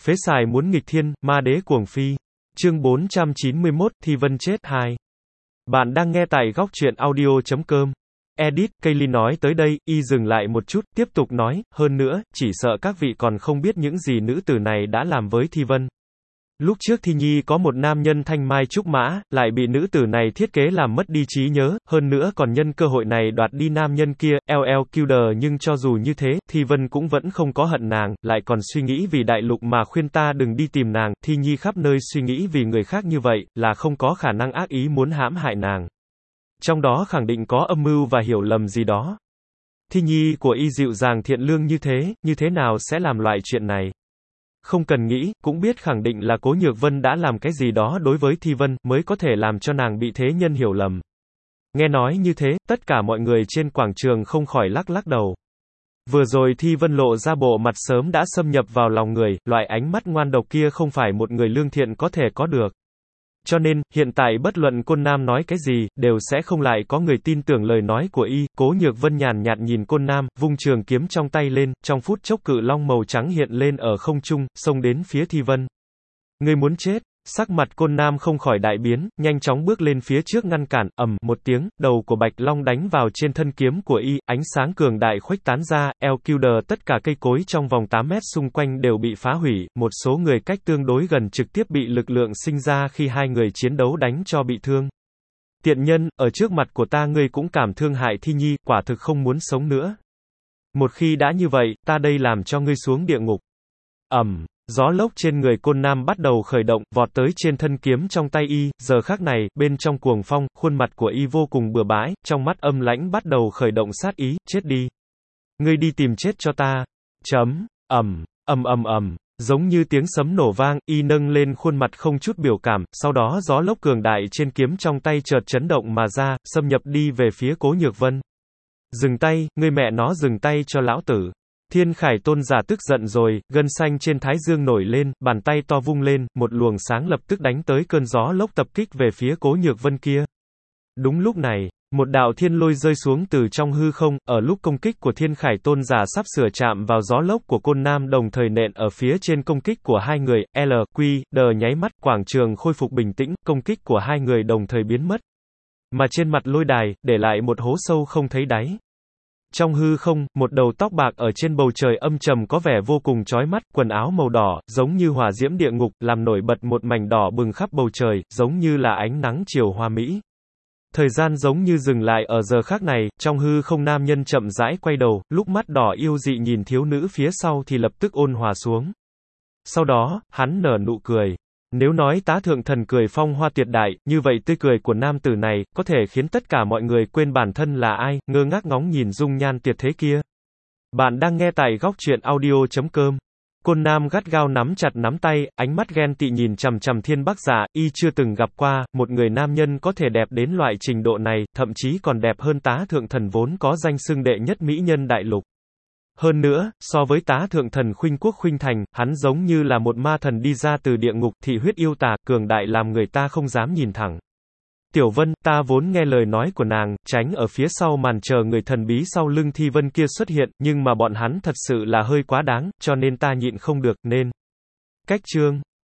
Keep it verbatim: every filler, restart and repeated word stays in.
Phế xài muốn nghịch thiên, ma đế cuồng phi. Chương bốn trăm chín mươi mốt, Thi Vân chết hai. Bạn đang nghe tại góc truyện audio chấm com. Edit, Kaylee nói tới đây, y dừng lại một chút, tiếp tục nói, hơn nữa, chỉ sợ các vị còn không biết những gì nữ tử này đã làm với Thi Vân. Lúc trước Thi Nhi có một nam nhân thanh mai trúc mã, lại bị nữ tử này thiết kế làm mất đi trí nhớ, hơn nữa còn nhân cơ hội này đoạt đi nam nhân kia, lờ lờ Killer, nhưng cho dù như thế, Thi Vân cũng vẫn không có hận nàng, lại còn suy nghĩ vì đại lục mà khuyên ta đừng đi tìm nàng. Thi Nhi khắp nơi suy nghĩ vì người khác như vậy, là không có khả năng ác ý muốn hãm hại nàng. Trong đó khẳng định có âm mưu và hiểu lầm gì đó. Thi Nhi của y dịu dàng thiện lương như thế, như thế nào sẽ làm loại chuyện này? Không cần nghĩ, cũng biết khẳng định là Cố Nhược Vân đã làm cái gì đó đối với Thi Vân, mới có thể làm cho nàng bị thế nhân hiểu lầm. Nghe nói như thế, tất cả mọi người trên quảng trường không khỏi lắc lắc đầu. Vừa rồi Thi Vân lộ ra bộ mặt sớm đã xâm nhập vào lòng người, loại ánh mắt ngoan độc kia không phải một người lương thiện có thể có được. Cho nên, hiện tại bất luận Côn Nam nói cái gì, đều sẽ không lại có người tin tưởng lời nói của y. Cố Nhược Vân nhàn nhạt nhìn Côn Nam, vung trường kiếm trong tay lên, trong phút chốc cự long màu trắng hiện lên ở không trung, xông đến phía Thi Vân. Ngươi muốn chết? Sắc mặt Côn Nam không khỏi đại biến, nhanh chóng bước lên phía trước ngăn cản, ầm, một tiếng, đầu của Bạch Long đánh vào trên thân kiếm của y, ánh sáng cường đại khuếch tán ra, El Killer, tất cả cây cối trong vòng tám mét xung quanh đều bị phá hủy, một số người cách tương đối gần trực tiếp bị lực lượng sinh ra khi hai người chiến đấu đánh cho bị thương. Tiện nhân, ở trước mặt của ta ngươi cũng cảm thương hại Thi Nhi, quả thực không muốn sống nữa. Một khi đã như vậy, ta đây làm cho ngươi xuống địa ngục. Ầm. Gió lốc trên người Côn Nam bắt đầu khởi động, vọt tới trên thân kiếm trong tay y, giờ khắc này, bên trong cuồng phong, khuôn mặt của y vô cùng bừa bãi, trong mắt âm lãnh bắt đầu khởi động sát ý, chết đi. Ngươi đi tìm chết cho ta. Chấm, ầm, ầm ầm ầm, giống như tiếng sấm nổ vang, y nâng lên khuôn mặt không chút biểu cảm, sau đó gió lốc cường đại trên kiếm trong tay chợt chấn động mà ra, xâm nhập đi về phía Cố Nhược Vân. Dừng tay, ngươi mẹ nó dừng tay cho lão tử. Thiên Khải Tôn giả tức giận rồi, gân xanh trên thái dương nổi lên, bàn tay to vung lên, một luồng sáng lập tức đánh tới cơn gió lốc tập kích về phía Cố Nhược Vân kia. Đúng lúc này, một đạo thiên lôi rơi xuống từ trong hư không, ở lúc công kích của Thiên Khải Tôn giả sắp sửa chạm vào gió lốc của Côn Nam đồng thời nện ở phía trên công kích của hai người, L, Q, D nháy mắt, quảng trường khôi phục bình tĩnh, công kích của hai người đồng thời biến mất. Mà trên mặt lôi đài, để lại một hố sâu không thấy đáy. Trong hư không, một đầu tóc bạc ở trên bầu trời âm trầm có vẻ vô cùng chói mắt, quần áo màu đỏ, giống như hỏa diễm địa ngục, làm nổi bật một mảnh đỏ bừng khắp bầu trời, giống như là ánh nắng chiều hoa mỹ. Thời gian giống như dừng lại ở giờ khắc này, trong hư không nam nhân chậm rãi quay đầu, lúc mắt đỏ yêu dị nhìn thiếu nữ phía sau thì lập tức ôn hòa xuống. Sau đó, hắn nở nụ cười. Nếu nói Tá Thượng Thần cười phong hoa tuyệt đại, như vậy tươi cười của nam tử này, có thể khiến tất cả mọi người quên bản thân là ai, ngơ ngác ngóng nhìn dung nhan tuyệt thế kia. Bạn đang nghe tại góc truyện audio chấm com. Côn Nam gắt gao nắm chặt nắm tay, ánh mắt ghen tị nhìn chằm chằm Thiên Bắc Giả, y chưa từng gặp qua, một người nam nhân có thể đẹp đến loại trình độ này, thậm chí còn đẹp hơn Tá Thượng Thần vốn có danh xưng đệ nhất mỹ nhân đại lục. Hơn nữa, so với Tá Thượng Thần Khuynh Quốc Khuynh Thành, hắn giống như là một ma thần đi ra từ địa ngục, thị huyết yêu tà, cường đại làm người ta không dám nhìn thẳng. Tiểu Vân, ta vốn nghe lời nói của nàng, tránh ở phía sau màn chờ người thần bí sau lưng Thi Vân kia xuất hiện, nhưng mà bọn hắn thật sự là hơi quá đáng, cho nên ta nhịn không được, nên. Cách chương.